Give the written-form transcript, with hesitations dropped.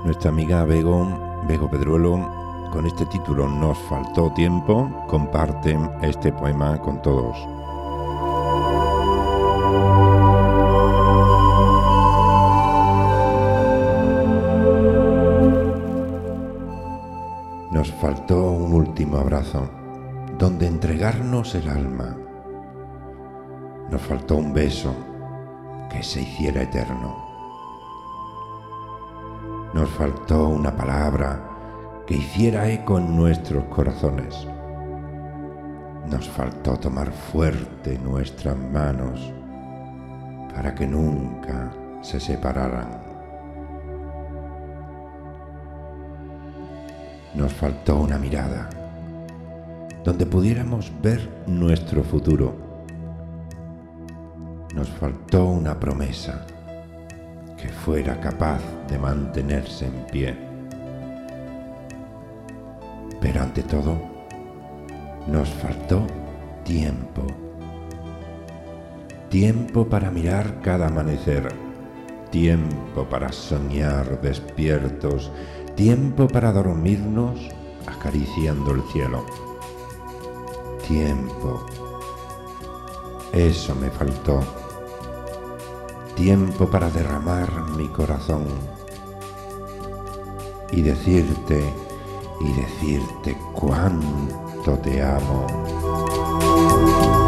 Nuestra amiga Bego Pedruelo, con este título Nos faltó tiempo, comparte este poema con todos. Nos faltó un último abrazo, donde entregarnos el alma. Nos faltó un beso que se hiciera eterno. Nos faltó una palabra que hiciera eco en nuestros corazones. Nos faltó tomar fuerte nuestras manos para que nunca se separaran. Nos faltó una mirada donde pudiéramos ver nuestro futuro. Nos faltó una promesa que fuera capaz de mantenerse en pie. Pero ante todo, nos faltó tiempo. Tiempo para mirar cada amanecer. Tiempo para soñar despiertos. Tiempo para dormirnos acariciando el cielo. Tiempo. Eso me faltó. Tiempo para derramar mi corazón y decirte cuánto te amo.